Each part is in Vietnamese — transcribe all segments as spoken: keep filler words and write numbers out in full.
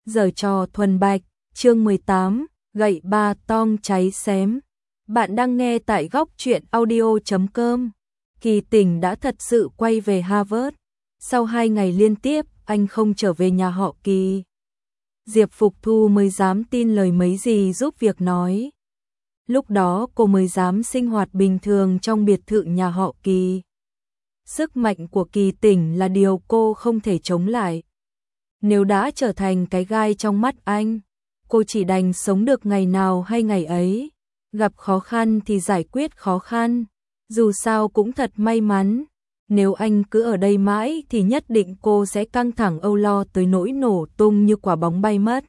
Giở trò thuần bạch, chương mười tám, gậy ba tong cháy xém. Bạn đang nghe tại góc truyện audio chấm com. Kỳ Tỉnh đã thật sự quay về Harvard. Sau hai ngày liên tiếp, anh không trở về nhà họ Kỳ. Diệp Phục Thu mới dám tin lời mấy gì giúp việc nói. Lúc đó cô mới dám sinh hoạt bình thường trong biệt thự nhà họ Kỳ. Sức mạnh của Kỳ Tỉnh là điều cô không thể chống lại. Nếu đã trở thành cái gai trong mắt anh, cô chỉ đành sống được ngày nào hay ngày ấy. Gặp khó khăn thì giải quyết khó khăn. Dù sao cũng thật may mắn. Nếu anh cứ ở đây mãi thì nhất định cô sẽ căng thẳng âu lo tới nỗi nổ tung như quả bóng bay mất.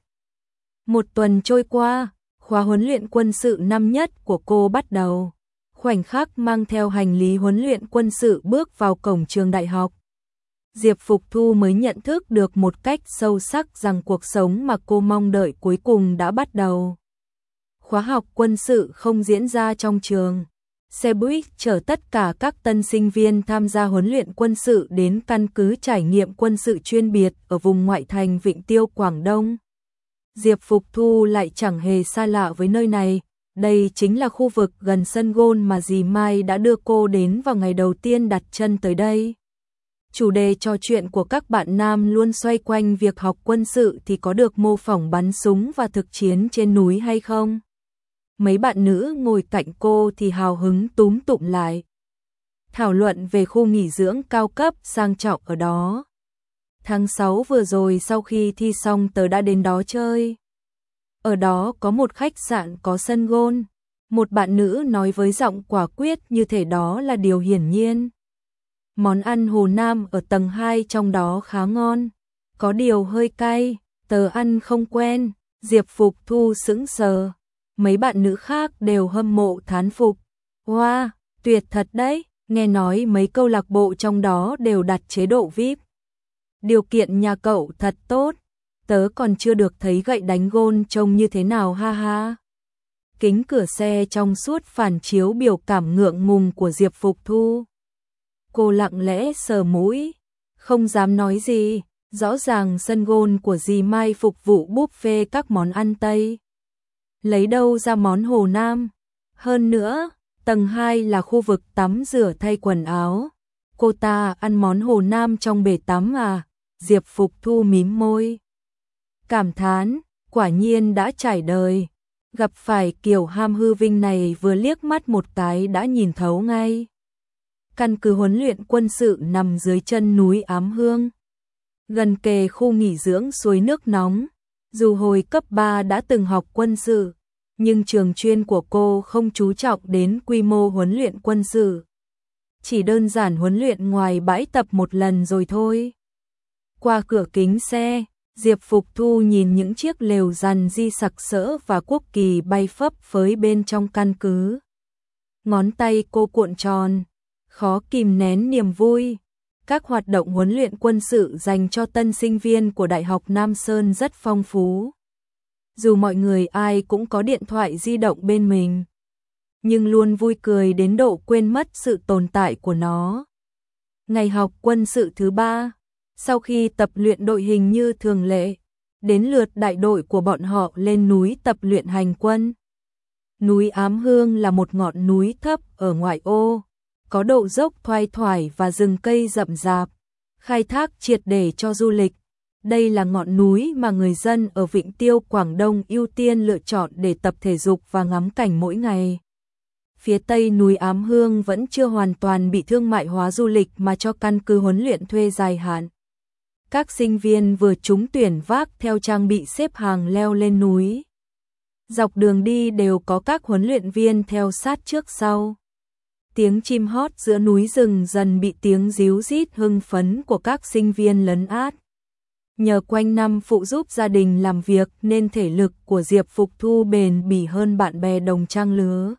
Một tuần trôi qua, khóa huấn luyện quân sự năm nhất của cô bắt đầu. Khoảnh khắc mang theo hành lý huấn luyện quân sự bước vào cổng trường đại học, Diệp Phục Thu mới nhận thức được một cách sâu sắc rằng cuộc sống mà cô mong đợi cuối cùng đã bắt đầu. Khóa học quân sự không diễn ra trong trường. Xe buýt chở tất cả các tân sinh viên tham gia huấn luyện quân sự đến căn cứ trải nghiệm quân sự chuyên biệt ở vùng ngoại thành Vịnh Tiêu, Quảng Đông. Diệp Phục Thu lại chẳng hề xa lạ với nơi này. Đây chính là khu vực gần sân golf mà dì Mai đã đưa cô đến vào ngày đầu tiên đặt chân tới đây. Chủ đề trò chuyện của các bạn nam luôn xoay quanh việc học quân sự thì có được mô phỏng bắn súng và thực chiến trên núi hay không. Mấy bạn nữ ngồi cạnh cô thì hào hứng túm tụm lại, thảo luận về khu nghỉ dưỡng cao cấp sang trọng ở đó. Tháng sáu vừa rồi sau khi thi xong tớ đã đến đó chơi. Ở đó có một khách sạn có sân golf. Một bạn nữ nói với giọng quả quyết như thể đó là điều hiển nhiên. Món ăn Hồ Nam ở tầng hai trong đó khá ngon. Có điều hơi cay, tớ ăn không quen. Diệp Phục Thu sững sờ. Mấy bạn nữ khác đều hâm mộ thán phục. Wow, tuyệt thật đấy. Nghe nói mấy câu lạc bộ trong đó đều đặt chế độ vi ai pi. Điều kiện nhà cậu thật tốt. Tớ còn chưa được thấy gậy đánh gôn trông như thế nào ha ha. Kính cửa xe trong suốt phản chiếu biểu cảm ngượng ngùng của Diệp Phục Thu. Cô lặng lẽ sờ mũi, không dám nói gì. Rõ ràng sân golf của dì Mai phục vụ buffet các món ăn Tây. Lấy đâu ra món Hồ Nam. Hơn nữa, tầng hai là khu vực tắm rửa thay quần áo. Cô ta ăn món Hồ Nam trong bể tắm à? Diệp Phục Thu mím môi, cảm thán, quả nhiên đã trải đời. Gặp phải kiểu ham hư vinh này vừa liếc mắt một cái đã nhìn thấu ngay. Căn cứ huấn luyện quân sự nằm dưới chân núi Ám Hương, gần kề khu nghỉ dưỡng suối nước nóng. Dù hồi cấp ba đã từng học quân sự, nhưng trường chuyên của cô không chú trọng đến quy mô huấn luyện quân sự. Chỉ đơn giản huấn luyện ngoài bãi tập một lần rồi thôi. Qua cửa kính xe, Diệp Phục Thu nhìn những chiếc lều rằn di sặc sỡ và quốc kỳ bay phấp phới bên trong căn cứ. Ngón tay cô cuộn tròn, khó kìm nén niềm vui. Các hoạt động huấn luyện quân sự dành cho tân sinh viên của Đại học Nam Sơn rất phong phú. Dù mọi người ai cũng có điện thoại di động bên mình, nhưng luôn vui cười đến độ quên mất sự tồn tại của nó. Ngày học quân sự thứ ba, sau khi tập luyện đội hình như thường lệ, đến lượt đại đội của bọn họ lên núi tập luyện hành quân. Núi Ám Hương là một ngọn núi thấp ở ngoại ô, có độ dốc thoai thoải và rừng cây rậm rạp, khai thác triệt để cho du lịch. Đây là ngọn núi mà người dân ở Vịnh Tiêu, Quảng Đông ưu tiên lựa chọn để tập thể dục và ngắm cảnh mỗi ngày. Phía tây núi Ám Hương vẫn chưa hoàn toàn bị thương mại hóa du lịch mà cho căn cứ huấn luyện thuê dài hạn. Các sinh viên vừa trúng tuyển vác theo trang bị xếp hàng leo lên núi. Dọc đường đi đều có các huấn luyện viên theo sát trước sau. Tiếng chim hót giữa núi rừng dần bị tiếng ríu rít hưng phấn của các sinh viên lấn át. Nhờ quanh năm phụ giúp gia đình làm việc nên thể lực của Diệp Phục Thu bền bỉ hơn bạn bè đồng trang lứa.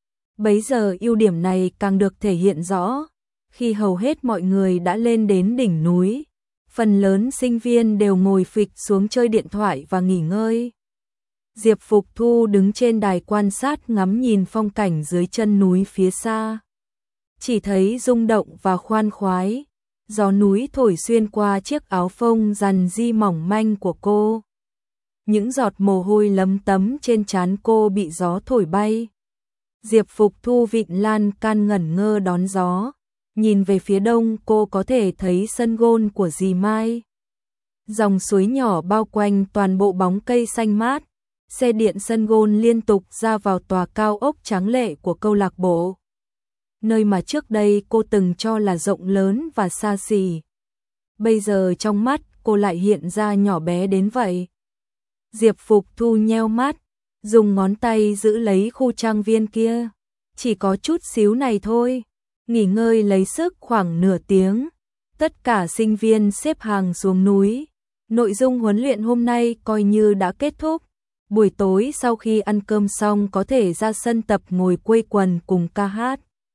Bấy giờ ưu điểm này càng được thể hiện rõ. Khi hầu hết mọi người đã lên đến đỉnh núi, phần lớn sinh viên đều ngồi phịch xuống chơi điện thoại và nghỉ ngơi. Diệp Phục Thu đứng trên đài quan sát ngắm nhìn phong cảnh dưới chân núi phía xa. Chỉ thấy rung động và khoan khoái. Gió núi thổi xuyên qua chiếc áo phông rằn di mỏng manh của cô. những giọt mồ hôi lấm tấm trên trán cô bị gió thổi bay. Diệp Phục Thu vịn lan can ngẩn ngơ đón gió, nhìn về phía đông cô có thể thấy sân gôn của dì Mai. Dòng suối nhỏ bao quanh toàn bộ bóng cây xanh mát, xe điện sân gôn liên tục ra vào tòa cao ốc tráng lệ của câu lạc bộ. Nơi mà trước đây cô từng cho là rộng lớn và xa xỉ. Bây giờ trong mắt cô lại hiện ra nhỏ bé đến vậy. Diệp Phục Thu nheo mắt, dùng ngón tay giữ lấy khu trang viên kia. Chỉ có chút xíu này thôi. Nghỉ ngơi lấy sức khoảng nửa tiếng. Tất cả sinh viên xếp hàng xuống núi. Nội dung huấn luyện hôm nay coi như đã kết thúc. Buổi tối sau khi ăn cơm xong có thể ra sân tập ngồi quây quần cùng ca hát.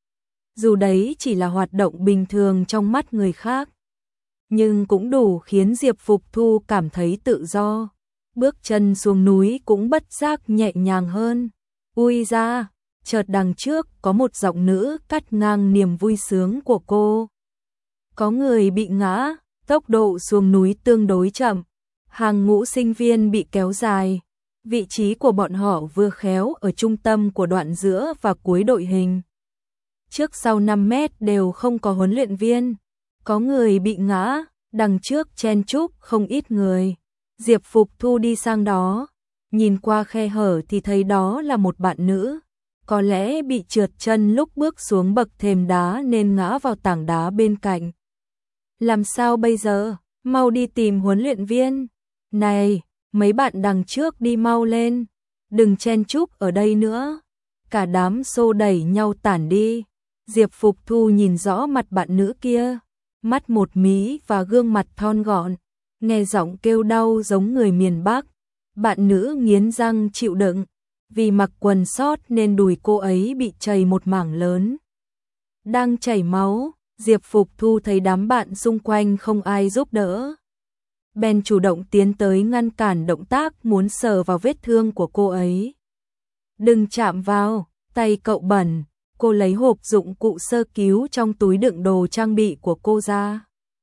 Dù đấy chỉ là hoạt động bình thường trong mắt người khác, nhưng cũng đủ khiến Diệp Phục Thu cảm thấy tự do. Bước chân xuống núi cũng bất giác nhẹ nhàng hơn. Ui ra, chợt đằng trước có một giọng nữ cắt ngang niềm vui sướng của cô. Có người bị ngã, tốc độ xuống núi tương đối chậm. Hàng ngũ sinh viên bị kéo dài. Vị trí của bọn họ vừa khéo ở trung tâm của đoạn giữa và cuối đội hình. Trước sau năm mét đều không có huấn luyện viên. Có người bị ngã, đằng trước chen chúc không ít người. Diệp Phục Thu đi sang đó, nhìn qua khe hở thì thấy đó là một bạn nữ. Có lẽ bị trượt chân lúc bước xuống bậc thềm đá nên ngã vào tảng đá bên cạnh. Làm sao bây giờ? Mau đi tìm huấn luyện viên. Này, mấy bạn đằng trước đi mau lên. Đừng chen chúc ở đây nữa. Cả đám xô đẩy nhau tản đi. Diệp Phục Thu nhìn rõ mặt bạn nữ kia. Mắt một mí và gương mặt thon gọn. Nghe giọng kêu đau giống người miền Bắc. Bạn nữ nghiến răng chịu đựng. Vì mặc quần sót nên đùi cô ấy bị chảy một mảng lớn. Đang chảy máu, Diệp Phục Thu thấy đám bạn xung quanh không ai giúp đỡ. Bèn chủ động tiến tới ngăn cản động tác muốn sờ vào vết thương của cô ấy. Đừng chạm vào, tay cậu bẩn. Cô lấy hộp dụng cụ sơ cứu trong túi đựng đồ trang bị của cô ra.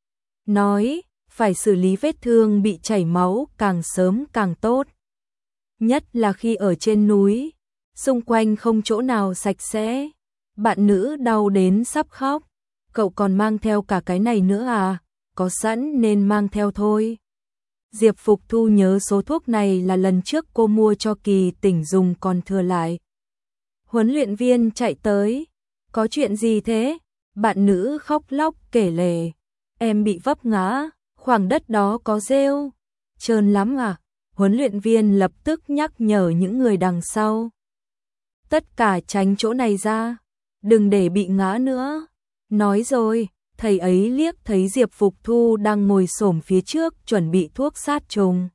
Nói, phải xử lý vết thương bị chảy máu càng sớm càng tốt. Nhất là khi ở trên núi, xung quanh không chỗ nào sạch sẽ. Bạn nữ đau đến sắp khóc. Cậu còn mang theo cả cái này nữa à? Có sẵn nên mang theo thôi. Diệp Phục Thu nhớ số thuốc này là lần trước cô mua cho Kỳ Tỉnh dùng còn thừa lại. Huấn luyện viên chạy tới. Có chuyện gì thế? Bạn nữ khóc lóc kể lể. Em bị vấp ngã, khoảng đất đó có rêu. Trơn lắm à? Huấn luyện viên lập tức nhắc nhở những người đằng sau. Tất cả tránh chỗ này ra. Đừng để bị ngã nữa. Nói rồi, thầy ấy liếc thấy Diệp Phục Thu đang ngồi xổm phía trước chuẩn bị thuốc sát trùng.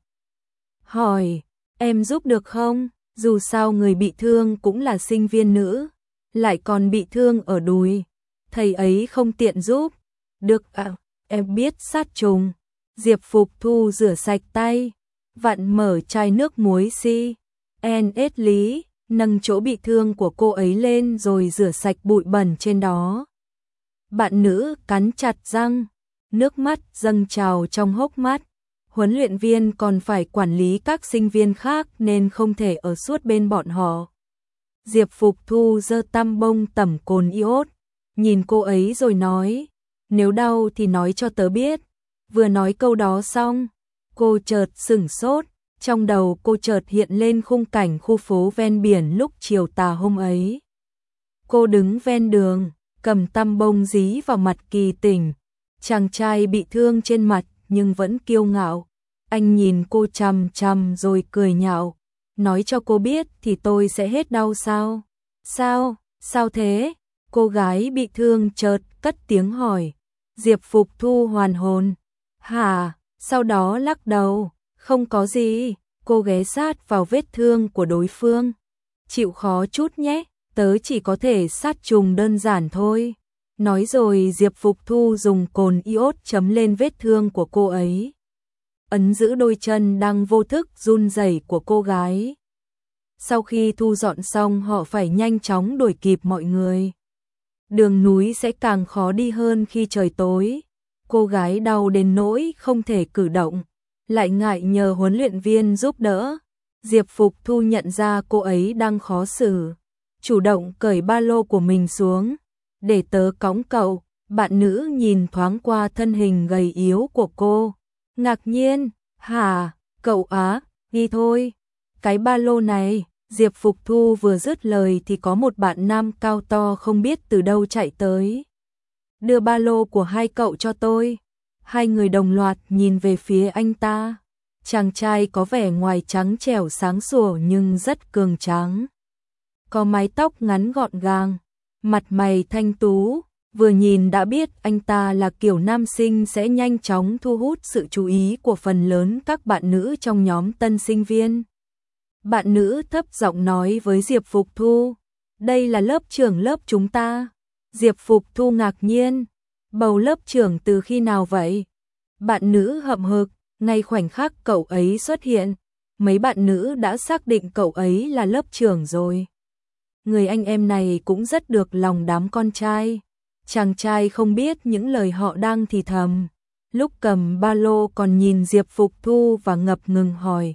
Hỏi, em giúp được không? Dù sao người bị thương cũng là sinh viên nữ, lại còn bị thương ở đùi. Thầy ấy không tiện giúp. Được à, em biết sát trùng. Diệp Phục Thu rửa sạch tay, vặn mở chai nước muối si. En ết lý, nâng chỗ bị thương của cô ấy lên rồi rửa sạch bụi bẩn trên đó. Bạn nữ cắn chặt răng, nước mắt dâng trào trong hốc mắt. Huấn luyện viên còn phải quản lý các sinh viên khác nên không thể ở suốt bên bọn họ. Diệp Phục Thu giơ tăm bông tẩm cồn iốt, nhìn cô ấy rồi nói, nếu đau thì nói cho tớ biết. Vừa nói câu đó xong, cô chợt sửng sốt, trong đầu cô chợt hiện lên khung cảnh khu phố ven biển lúc chiều tà hôm ấy. Cô đứng ven đường, cầm tăm bông dí vào mặt Kỳ Tỉnh. Chàng trai bị thương trên mặt nhưng vẫn kiêu ngạo. Anh nhìn cô chằm chằm rồi cười nhạo. Nói cho cô biết thì tôi sẽ hết đau sao? Sao? Sao thế? Cô gái bị thương chợt cất tiếng hỏi. Diệp Phục Thu hoàn hồn. Hả? Sau đó lắc đầu. Không có gì. Cô ghé sát vào vết thương của đối phương. Chịu khó chút nhé. Tớ chỉ có thể sát trùng đơn giản thôi. Nói rồi Diệp Phục Thu dùng cồn iốt chấm lên vết thương của cô ấy. Ấn giữ đôi chân đang vô thức run rẩy của cô gái. Sau khi thu dọn xong họ phải nhanh chóng đuổi kịp mọi người. Đường núi sẽ càng khó đi hơn khi trời tối. Cô gái đau đến nỗi không thể cử động. lại ngại nhờ huấn luyện viên giúp đỡ. Diệp Phục Thu nhận ra cô ấy đang khó xử, chủ động cởi ba lô của mình xuống, để tớ cõng cậu. Bạn nữ nhìn thoáng qua thân hình gầy yếu của cô, ngạc nhiên, hả, cậu á, đi thôi. Cái ba lô này, Diệp Phục Thu vừa dứt lời thì có một bạn nam cao to không biết từ đâu chạy tới. Đưa ba lô của hai cậu cho tôi. Hai người đồng loạt nhìn về phía anh ta. Chàng trai có vẻ ngoài trắng trẻo sáng sủa nhưng rất cường tráng. Có mái tóc ngắn gọn gàng, mặt mày thanh tú, vừa nhìn đã biết anh ta là kiểu nam sinh sẽ nhanh chóng thu hút sự chú ý của phần lớn các bạn nữ trong nhóm tân sinh viên. Bạn nữ thấp giọng nói với Diệp Phục Thu, đây là lớp trưởng lớp chúng ta. Diệp Phục Thu ngạc nhiên, bầu lớp trưởng từ khi nào vậy? Bạn nữ hậm hực, ngay khoảnh khắc cậu ấy xuất hiện, mấy bạn nữ đã xác định cậu ấy là lớp trưởng rồi. Người anh em này cũng rất được lòng đám con trai. Chàng trai không biết những lời họ đang thì thầm, lúc cầm ba lô còn nhìn Diệp Phục Thu và ngập ngừng hỏi.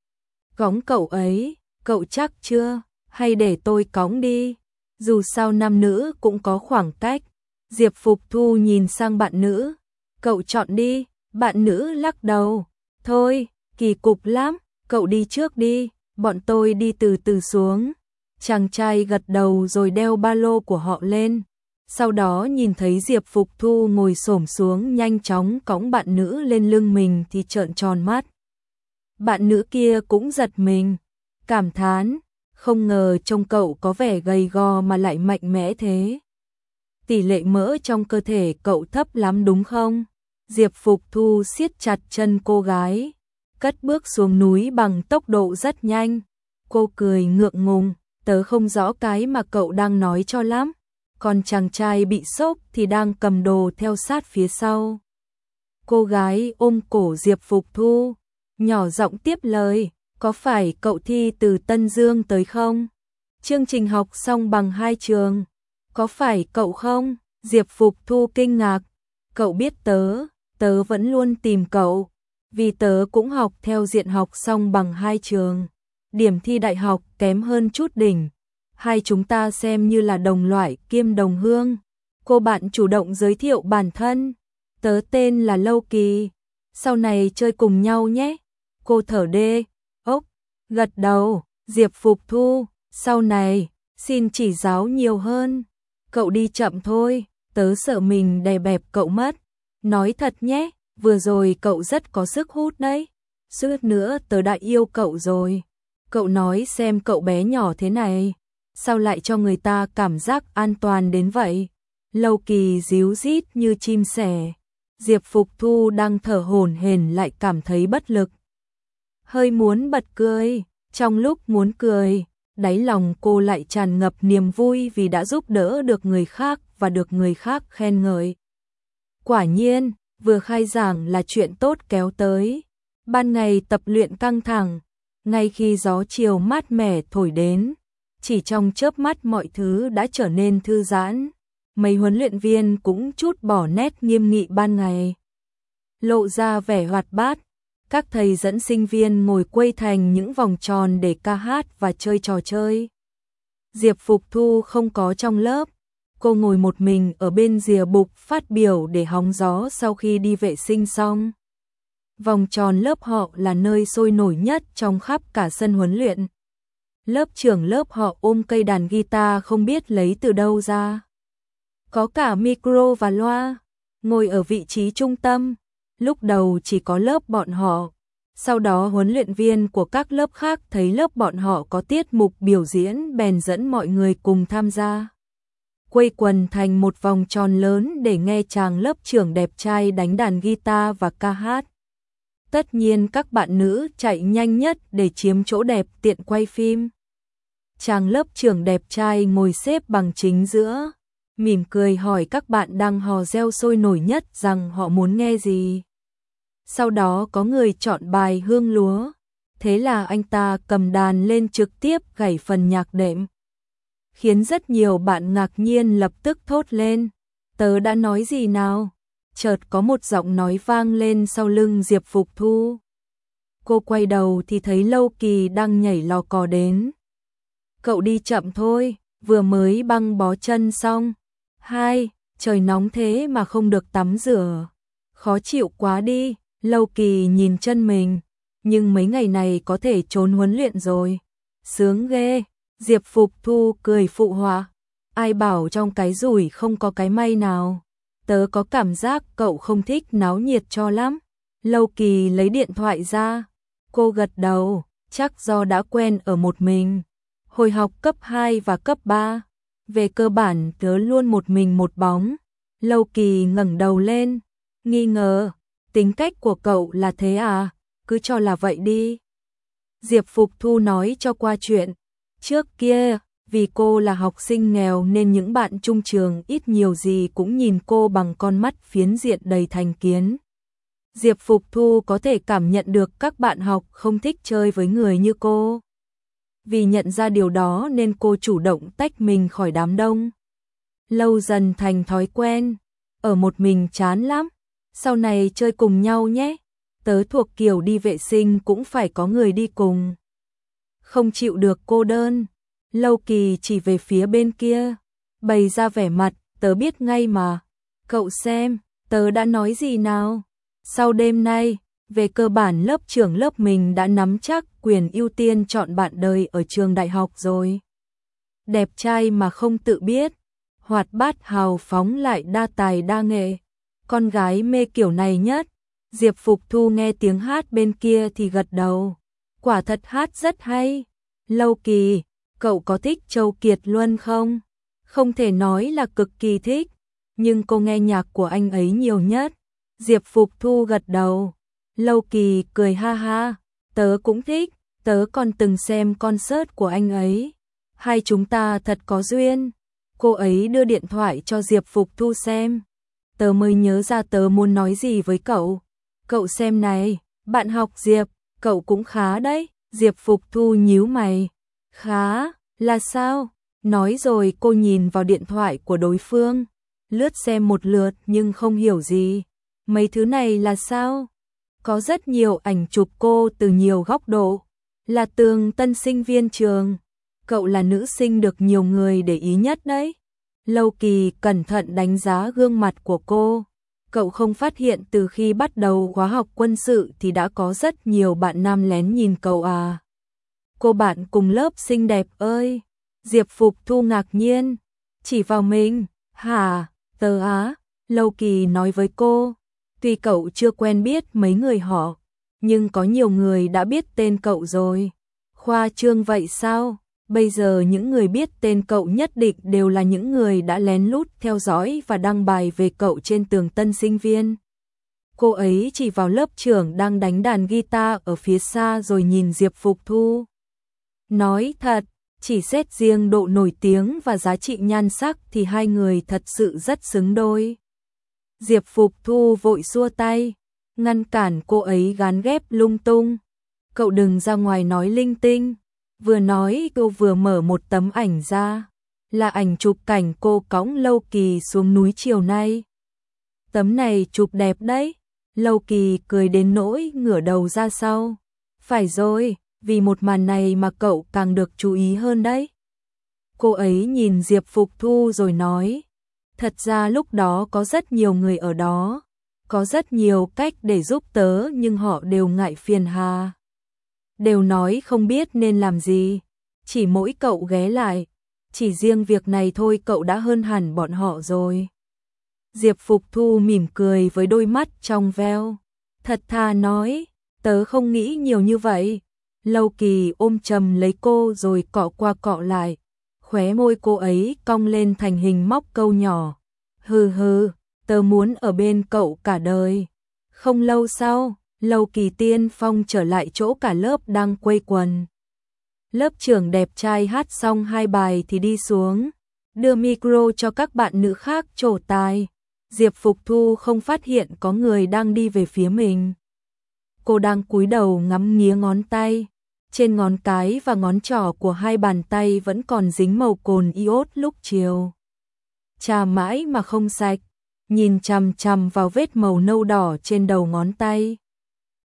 Cõng cậu ấy, cậu chắc chưa, hay để tôi cõng đi? Dù sao nam nữ cũng có khoảng cách. Diệp Phục Thu nhìn sang bạn nữ, cậu chọn đi. Bạn nữ lắc đầu, thôi, kỳ cục lắm, cậu đi trước đi, bọn tôi đi từ từ xuống. Chàng trai gật đầu rồi đeo ba lô của họ lên. Sau đó nhìn thấy Diệp Phục Thu ngồi xổm xuống nhanh chóng cõng bạn nữ lên lưng mình thì trợn tròn mắt. Bạn nữ kia cũng giật mình, cảm thán, không ngờ trông cậu có vẻ gầy gò mà lại mạnh mẽ thế. Tỷ lệ mỡ trong cơ thể cậu thấp lắm đúng không? Diệp Phục Thu siết chặt chân cô gái, cất bước xuống núi bằng tốc độ rất nhanh. Cô cười ngượng ngùng, tớ không rõ cái mà cậu đang nói cho lắm. Còn chàng trai bị sốc thì đang cầm đồ theo sát phía sau. Cô gái ôm cổ Diệp Phục Thu, nhỏ giọng tiếp lời, có phải cậu thi từ Tân Dương tới không? Chương trình học xong bằng hai trường. Có phải cậu không? Diệp Phục Thu kinh ngạc, cậu biết tớ, tớ vẫn luôn tìm cậu, vì tớ cũng học theo diện học xong bằng hai trường. Điểm thi đại học kém hơn chút đỉnh. Hai chúng ta xem như là đồng loại kiêm đồng hương. Cô bạn chủ động giới thiệu bản thân. Tớ tên là Lâu Kỳ. Sau này chơi cùng nhau nhé. Cô thở đê, ốc, gật đầu. Diệp Phục Thu, sau này, xin chỉ giáo nhiều hơn. Cậu đi chậm thôi, tớ sợ mình đè bẹp cậu mất. Nói thật nhé, vừa rồi cậu rất có sức hút đấy. Suốt nữa tớ đã yêu cậu rồi. Cậu nói xem cậu bé nhỏ thế này, sao lại cho người ta cảm giác an toàn đến vậy? Lâu Kỳ díu dít như chim sẻ. Diệp Phục Thu đang thở hổn hển lại cảm thấy bất lực. Hơi muốn bật cười, trong lúc muốn cười, đáy lòng cô lại tràn ngập niềm vui vì đã giúp đỡ được người khác và được người khác khen ngợi. Quả nhiên, vừa khai giảng là chuyện tốt kéo tới. Ban ngày tập luyện căng thẳng, ngay khi gió chiều mát mẻ thổi đến, chỉ trong chớp mắt mọi thứ đã trở nên thư giãn. Mấy huấn luyện viên cũng trút bỏ nét nghiêm nghị ban ngày, lộ ra vẻ hoạt bát. Các thầy dẫn sinh viên ngồi quây thành những vòng tròn để ca hát và chơi trò chơi. Diệp Phục Thu không có trong lớp, cô ngồi một mình ở bên rìa bục phát biểu để hóng gió sau khi đi vệ sinh xong. Vòng tròn lớp họ là nơi sôi nổi nhất trong khắp cả sân huấn luyện. Lớp trưởng lớp họ ôm cây đàn guitar không biết lấy từ đâu ra. Có cả micro và loa, ngồi ở vị trí trung tâm. Lúc đầu chỉ có lớp bọn họ, sau đó huấn luyện viên của các lớp khác thấy lớp bọn họ có tiết mục biểu diễn bèn dẫn mọi người cùng tham gia. Quây quần thành một vòng tròn lớn để nghe chàng lớp trưởng đẹp trai đánh đàn guitar và ca hát. Tất nhiên các bạn nữ chạy nhanh nhất để chiếm chỗ đẹp tiện quay phim. Chàng lớp trưởng đẹp trai ngồi xếp bằng chính giữa, mỉm cười hỏi các bạn đang hò reo sôi nổi nhất rằng họ muốn nghe gì. Sau đó có người chọn bài Hương Lúa, thế là anh ta cầm đàn lên trực tiếp gảy phần nhạc đệm. Khiến rất nhiều bạn ngạc nhiên lập tức thốt lên, tớ đã nói gì nào? Chợt có một giọng nói vang lên sau lưng Diệp Phục Thu. Cô quay đầu thì thấy Lâu Kỳ đang nhảy lò cò đến. Cậu đi chậm thôi, vừa mới băng bó chân xong. Hai, trời nóng thế mà không được tắm rửa. Khó chịu quá đi. Lâu Kỳ nhìn chân mình, nhưng mấy ngày này có thể trốn huấn luyện rồi. Sướng ghê. Diệp Phục Thu cười phụ họa. Ai bảo trong cái rủi không có cái may nào. Tớ có cảm giác cậu không thích náo nhiệt cho lắm. Lâu Kỳ lấy điện thoại ra. Cô gật đầu, chắc do đã quen ở một mình. Hồi học cấp hai và cấp ba, về cơ bản tớ luôn một mình một bóng. Lâu Kỳ ngẩng đầu lên, nghi ngờ, tính cách của cậu là thế à, cứ cho là vậy đi. Diệp Phục Thu nói cho qua chuyện. Trước kia, vì cô là học sinh nghèo nên những bạn chung trường ít nhiều gì cũng nhìn cô bằng con mắt phiến diện đầy thành kiến. Diệp Phục Thu có thể cảm nhận được các bạn học không thích chơi với người như cô. Vì nhận ra điều đó nên cô chủ động tách mình khỏi đám đông. Lâu dần thành thói quen, ở một mình chán lắm, sau này chơi cùng nhau nhé. Tớ thuộc kiểu đi vệ sinh cũng phải có người đi cùng. Không chịu được cô đơn. Lâu Kỳ chỉ về phía bên kia, bày ra vẻ mặt, tớ biết ngay mà. Cậu xem, tớ đã nói gì nào? Sau đêm nay, về cơ bản lớp trưởng lớp mình đã nắm chắc quyền ưu tiên chọn bạn đời ở trường đại học rồi. Đẹp trai mà không tự biết, hoạt bát hào phóng lại đa tài đa nghệ. Con gái mê kiểu này nhất. Diệp Phục Thu nghe tiếng hát bên kia thì gật đầu. Quả thật hát rất hay. Lâu Kỳ, cậu có thích Châu Kiệt Luân không? Không thể nói là cực kỳ thích, nhưng cô nghe nhạc của anh ấy nhiều nhất. Diệp Phục Thu gật đầu. Lâu Kỳ cười ha ha, tớ cũng thích, tớ còn từng xem concert của anh ấy. Hai chúng ta thật có duyên. Cô ấy đưa điện thoại cho Diệp Phục Thu xem. Tớ mới nhớ ra tớ muốn nói gì với cậu. Cậu xem này, bạn học Diệp, cậu cũng khá đấy. Diệp Phục Thu nhíu mày. Khá, là sao? Nói rồi cô nhìn vào điện thoại của đối phương, lướt xem một lượt nhưng không hiểu gì. Mấy thứ này là sao? Có rất nhiều ảnh chụp cô từ nhiều góc độ. Là tường tân sinh viên trường. Cậu là nữ sinh được nhiều người để ý nhất đấy. Lâu Kỳ cẩn thận đánh giá gương mặt của cô. Cậu không phát hiện từ khi bắt đầu khóa học quân sự thì đã có rất nhiều bạn nam lén nhìn cậu à? Cô bạn cùng lớp xinh đẹp ơi. Diệp Phục Thu ngạc nhiên. Chỉ vào mình. Hả? Tớ á? Lâu Kỳ nói với cô. Tuy cậu chưa quen biết mấy người họ, nhưng có nhiều người đã biết tên cậu rồi. Khoa trương vậy sao? Bây giờ những người biết tên cậu nhất định đều là những người đã lén lút theo dõi và đăng bài về cậu trên tường tân sinh viên. Cô ấy chỉ vào lớp trưởng đang đánh đàn guitar ở phía xa rồi nhìn Diệp Phục Thu. Nói thật, chỉ xét riêng độ nổi tiếng và giá trị nhan sắc thì hai người thật sự rất xứng đôi. Diệp Phục Thu vội xua tay, ngăn cản cô ấy gán ghép lung tung. Cậu đừng ra ngoài nói linh tinh. Vừa nói cô vừa mở một tấm ảnh ra. Là ảnh chụp cảnh cô cõng Lâu Kỳ xuống núi chiều nay. Tấm này chụp đẹp đấy. Lâu Kỳ cười đến nỗi ngửa đầu ra sau. Phải rồi, vì một màn này mà cậu càng được chú ý hơn đấy. Cô ấy nhìn Diệp Phục Thu rồi nói. Thật ra lúc đó có rất nhiều người ở đó. Có rất nhiều cách để giúp tớ nhưng họ đều ngại phiền hà. Đều nói không biết nên làm gì. Chỉ mỗi cậu ghé lại. Chỉ riêng việc này thôi cậu đã hơn hẳn bọn họ rồi. Diệp Phục Thu mỉm cười với đôi mắt trong veo. Thật thà nói, tớ không nghĩ nhiều như vậy. Lâu Kỳ ôm chầm lấy cô rồi cọ qua cọ lại. Khóe môi cô ấy cong lên thành hình móc câu nhỏ. Hừ hừ, tớ muốn ở bên cậu cả đời. Không lâu sau, Lâu Kỳ tiên phong trở lại chỗ cả lớp đang quây quần. Lớp trưởng đẹp trai hát xong hai bài thì đi xuống, đưa micro cho các bạn nữ khác trổ tài. Diệp Phục Thu không phát hiện có người đang đi về phía mình. Cô đang cúi đầu ngắm nghía ngón tay. Trên ngón cái và ngón trỏ của hai bàn tay vẫn còn dính màu cồn iốt lúc chiều. Chà mãi mà không sạch, nhìn chằm chằm vào vết màu nâu đỏ trên đầu ngón tay.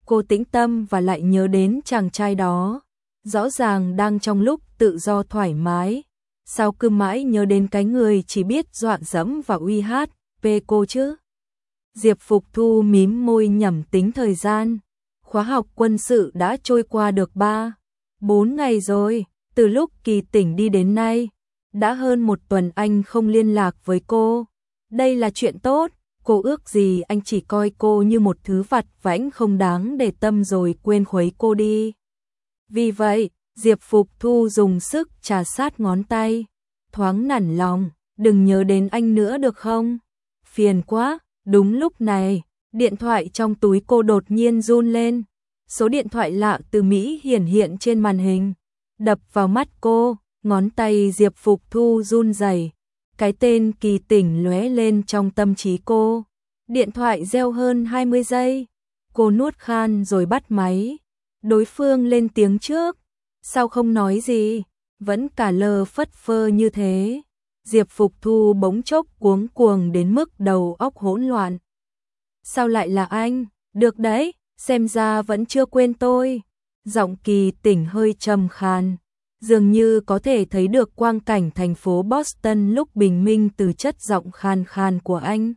Cô tĩnh tâm và lại nhớ đến chàng trai đó. Rõ ràng đang trong lúc tự do thoải mái. Sao cứ mãi nhớ đến cái người chỉ biết dọa dẫm và uy hát về cô chứ? Diệp Phục Thu mím môi nhẩm tính thời gian. Khóa học quân sự đã trôi qua được ba, bốn ngày rồi, từ lúc Kỳ Tỉnh đi đến nay. Đã hơn một tuần anh không liên lạc với cô. Đây là chuyện tốt, cô ước gì anh chỉ coi cô như một thứ vặt vãnh không đáng để tâm rồi quên khuấy cô đi. Vì vậy, Diệp Phục Thu dùng sức trà sát ngón tay, thoáng nản lòng, đừng nhớ đến anh nữa được không? Phiền quá. Đúng lúc này, điện thoại trong túi cô đột nhiên run lên. Số điện thoại lạ từ Mỹ hiển hiện trên màn hình, đập vào mắt cô, ngón tay Diệp Phục Thu run rẩy. Cái tên Kỳ Tỉnh lóe lên trong tâm trí cô. Điện thoại reo hơn hai mươi giây. Cô nuốt khan rồi bắt máy. Đối phương lên tiếng trước. Sao không nói gì? Vẫn cả lơ phất phơ như thế. Diệp Phục Thu bỗng chốc cuống cuồng đến mức đầu óc hỗn loạn. Sao lại là anh? Được đấy, xem ra vẫn chưa quên tôi. Giọng Kỳ Tỉnh hơi trầm khàn, dường như có thể thấy được quang cảnh thành phố Boston lúc bình minh từ chất giọng khàn khàn của anh.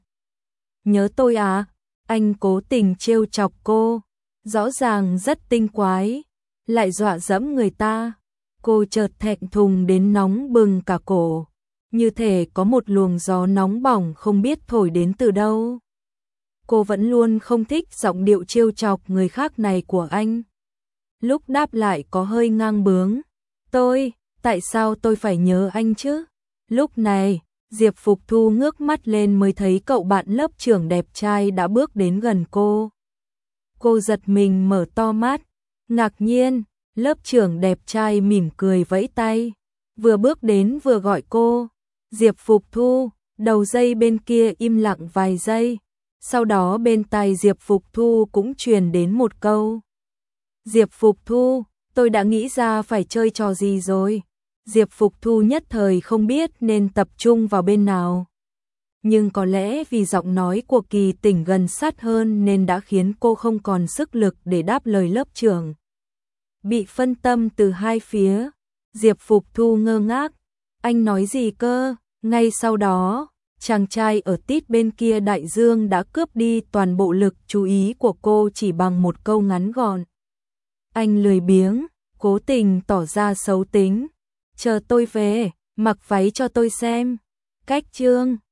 Nhớ tôi à? Anh cố tình trêu chọc cô, rõ ràng rất tinh quái, lại dọa dẫm người ta. Cô chợt thẹn thùng đến nóng bừng cả cổ, như thể có một luồng gió nóng bỏng không biết thổi đến từ đâu. Cô vẫn luôn không thích giọng điệu trêu chọc người khác này của anh. Lúc đáp lại có hơi ngang bướng. Tôi, tại sao tôi phải nhớ anh chứ? Lúc này, Diệp Phục Thu ngước mắt lên mới thấy cậu bạn lớp trưởng đẹp trai đã bước đến gần cô. Cô giật mình mở to mắt, ngạc nhiên, lớp trưởng đẹp trai mỉm cười vẫy tay, vừa bước đến vừa gọi cô. Diệp Phục Thu, đầu dây bên kia im lặng vài giây, sau đó bên tai Diệp Phục Thu cũng truyền đến một câu. Diệp Phục Thu, tôi đã nghĩ ra phải chơi trò gì rồi. Diệp Phục Thu nhất thời không biết nên tập trung vào bên nào. Nhưng có lẽ vì giọng nói của Kỳ Tỉnh gần sát hơn nên đã khiến cô không còn sức lực để đáp lời lớp trưởng. Bị phân tâm từ hai phía, Diệp Phục Thu ngơ ngác. Anh nói gì cơ? Ngay sau đó, chàng trai ở tít bên kia đại dương đã cướp đi toàn bộ lực chú ý của cô chỉ bằng một câu ngắn gọn. Anh lười biếng, cố tình tỏ ra xấu tính. Chờ tôi về, mặc váy cho tôi xem. Cách chương